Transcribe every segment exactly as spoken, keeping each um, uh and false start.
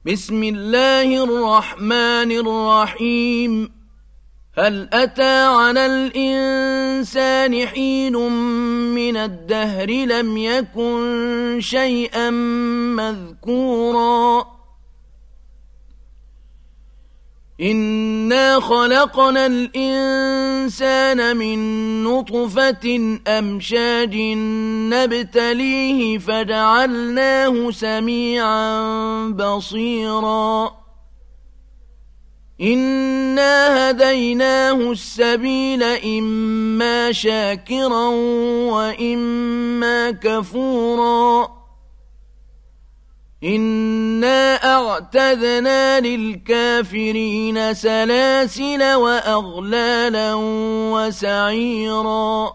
بسم الله الرحمن الرحيم هل أتى على الإنسان حين من الدهر لم يكن شيئا مذكورا إنا خلقنا الإنسان من نطفة أمشاج نبتليه فجعلناه سميعا بصيرا إنا هديناه السبيل إما شاكرا وإما كفورا إنا أعتدنا للكافرين سلاسل وأغلالا وسعيرا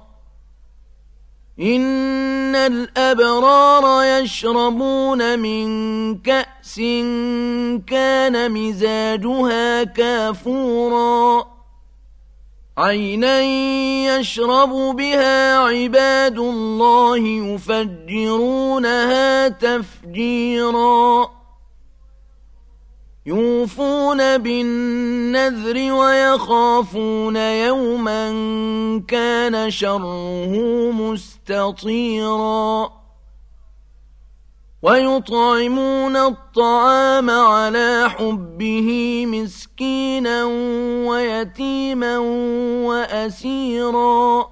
إن الأبرار يشربون من كأس كان مزاجها كافورا عينا يشرب بها عباد الله يفجرونها تفجيرا يوفون بالنذر ويخافون يوما كان شره مستطيرا ويطعمون الطعام على حبه مسكينا ويتيما وأسيرا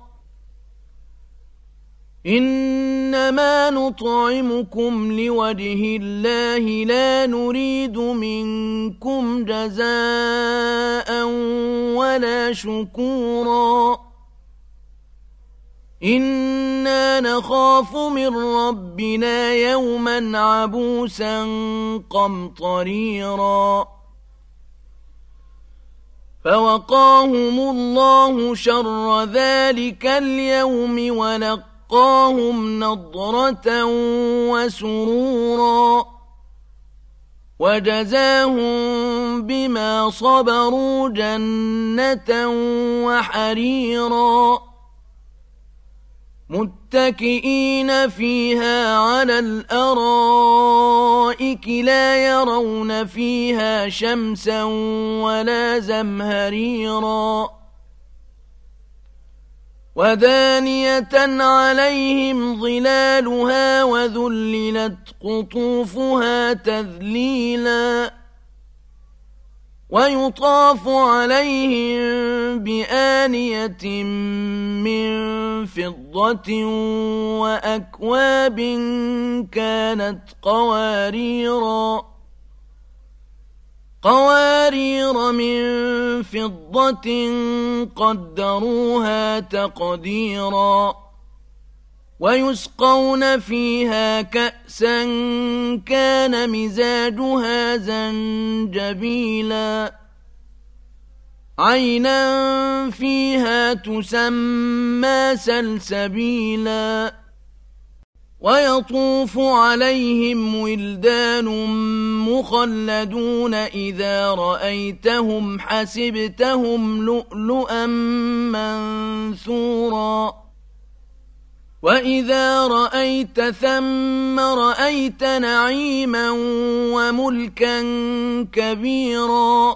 إنما نطعمكم لوجه الله لا نريد منكم جزاء ولا شكورا إنا نخاف من ربنا يوما عبوسا قمطريرا فوقاهم الله شر ذلك اليوم ولقاهم نضرة وسرورا وجزاهم بما صبروا جنة وحريرا متكئين فيها على الأرائك لا يرون فيها شمسا ولا زمهريرا ودانية عليهم ظلالها وذللت قطوفها تذليلا ويطاف عليهم بآنية من فضة وأكواب كانت قواريرا قوارير من فضة قدروها تقديرا ويسقون فيها كأسا كان مزاجها زنجبيلا عينا فيها تسمى سلسبيلا ويطوف عليهم ولدان مخلدون إذا رأيتهم حسبتهم لؤلؤا منثورا وإذا رأيت ثم رأيت نعيما وملكا كبيرا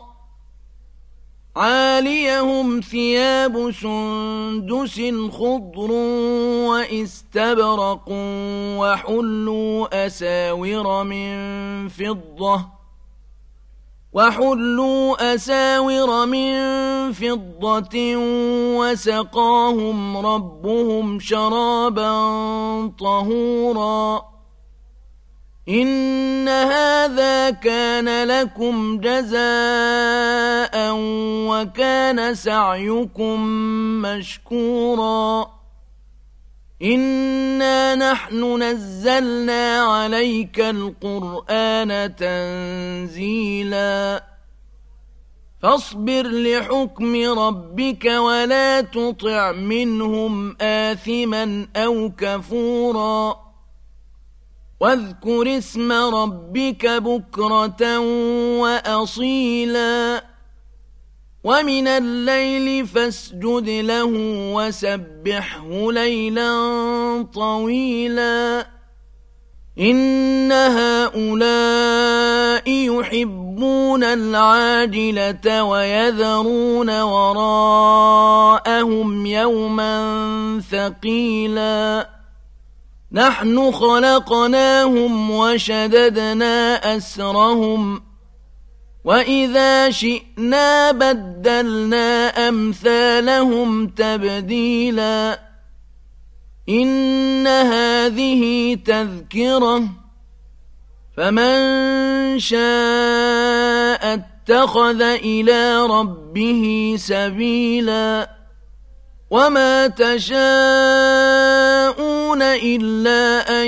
عاليهم ثياب سندس خضر واستبرق وحلوا أساور من فضة وحلوا أساور من فضة وسقاهم ربهم شرابا طهورا إن هذا كان لكم جزاء وكان سعيكم مشكورا إنا نحن نزلنا عليك القرآن تنزيلا فاصبر لحكم ربك ولا تطع منهم آثما أو كفورا واذكر اسم ربك بكرة وأصيلا ومن الليل فاسجد له وسبحه ليلا طويلا إن هؤلاء يحبون العاجلة ويذرون وراءهم يوما ثقيلا نحن خلقناهم وشددنا أسرهم وإذا شئنا بدلنا أمثالهم تبديلا إن هذه تذكرة فمن شاء اتخذ إلى ربه سبيلا وما تشاءون إلا أن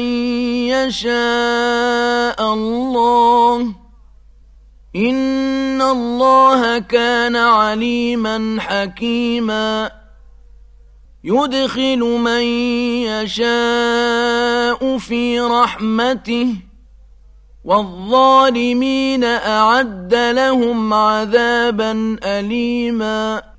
يشاء الله إن الله كان عليما حكيما يدخل من يشاء في رحمته والظالمين أعد لهم عذابا أليما